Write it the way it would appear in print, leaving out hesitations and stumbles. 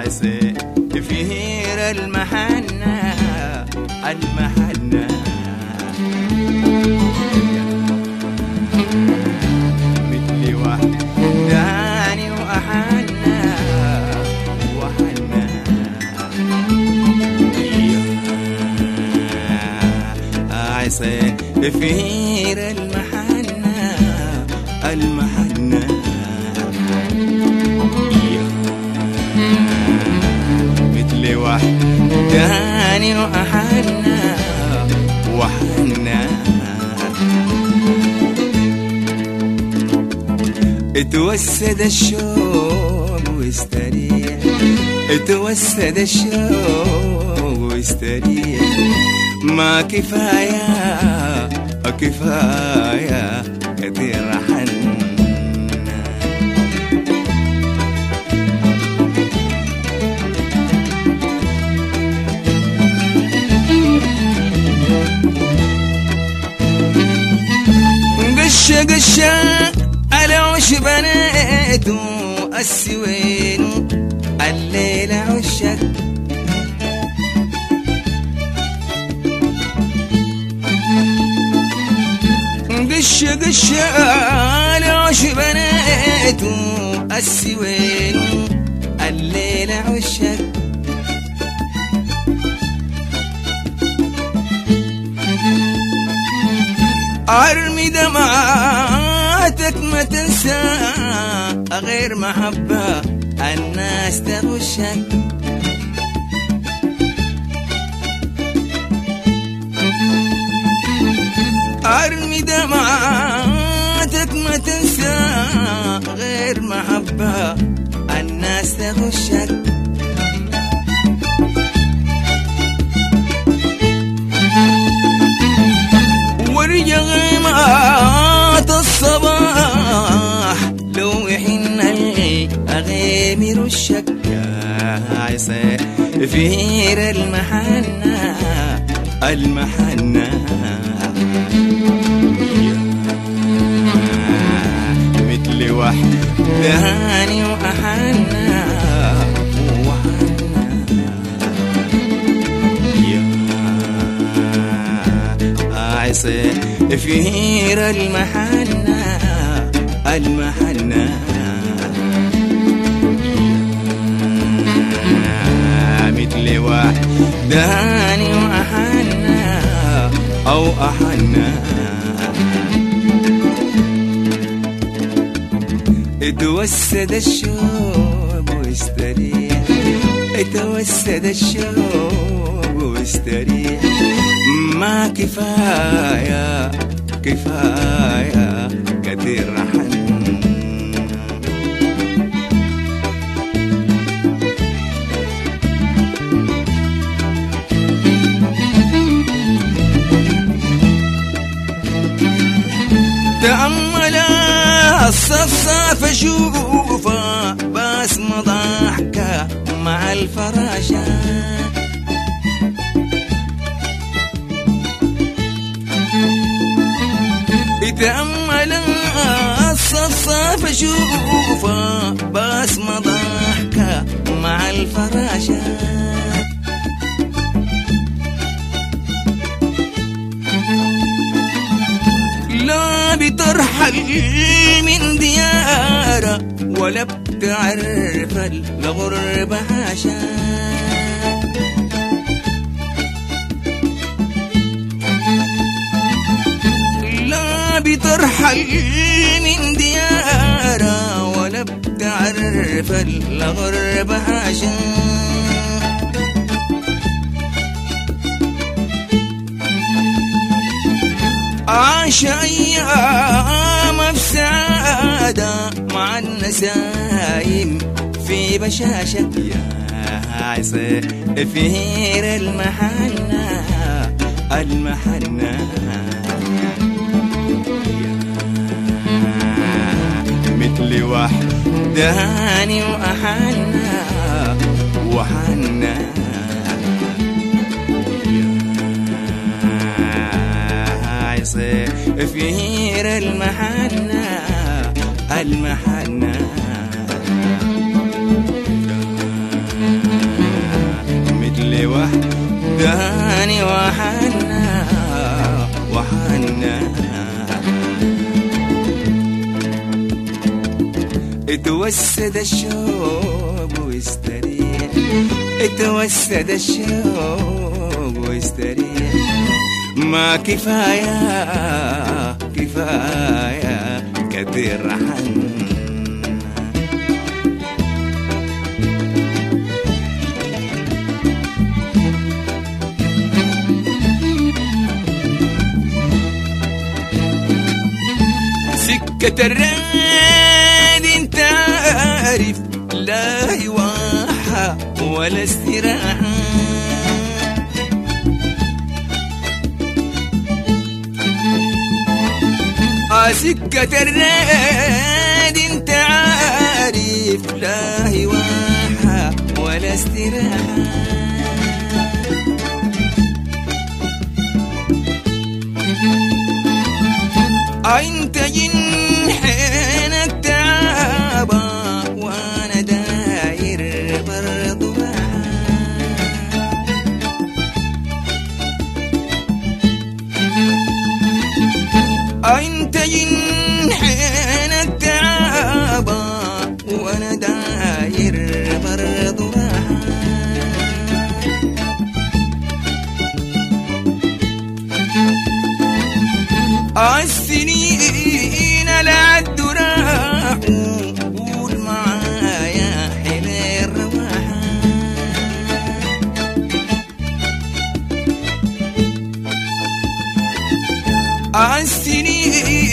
عسى فير المحنة المحنة مثلي وحداني وأحنى وحنى عسى فير المحنة المحنة مثلي وحداني وأحنى وحنى اتوسد الشوق واستريح اتوسد الشوق واستريح ما كفاية كفاية كثير حنة قشة قشة العش بنيته السوين الليلة عشك قشة قشة العش بنيته السوين الليلة عشك أرمي دمعاتك ما تنسى غير محبة الناس تغشك أرمي دمعاتك ما تنسى غير محبة الناس تغشك ورجع غيمات الصباح لو يحن الأغيم يرشك يا عسى فير المحنة المحنة مثل وحداني وأحنى عسى فير المحنة المحنة مثل وحداني وأحنى أو أحنى اتوسد الشوق واستريح اتوسد الشوق واستريح ما كفاية كفاية كثير حن تأمل الصفصاف شوفه باسم ضحكة مع الفراشة تأمل الصفصاف شوفه باسم ضحكة مع الفراشة لا بترحل من ديارة ولا بتعرف الغربة عشا لا بترحل من ديارة ولا بتعرف الغربة عشا عاش أيام بسعادة مع النسايم في بشاشة يا عسى فير المحنة المحنة مثل وحداني وأحنى وحنى فير المحنة المحنة دهاني وحنا وحنا اتوسد الشوق واستريح اتوسد الشوق واستريح ما كفاية كفاية كثير حن سكة الراد انت عارف لا يواحة ولا استراحة سكة الراد انت عارف لا يواحة ولا استراحة انت جنحينك تعبا وانا داير برضو انت جنحينك تعبا وانا داير برضو السنين لا الدراع قول معايا حلي الرواحة السنين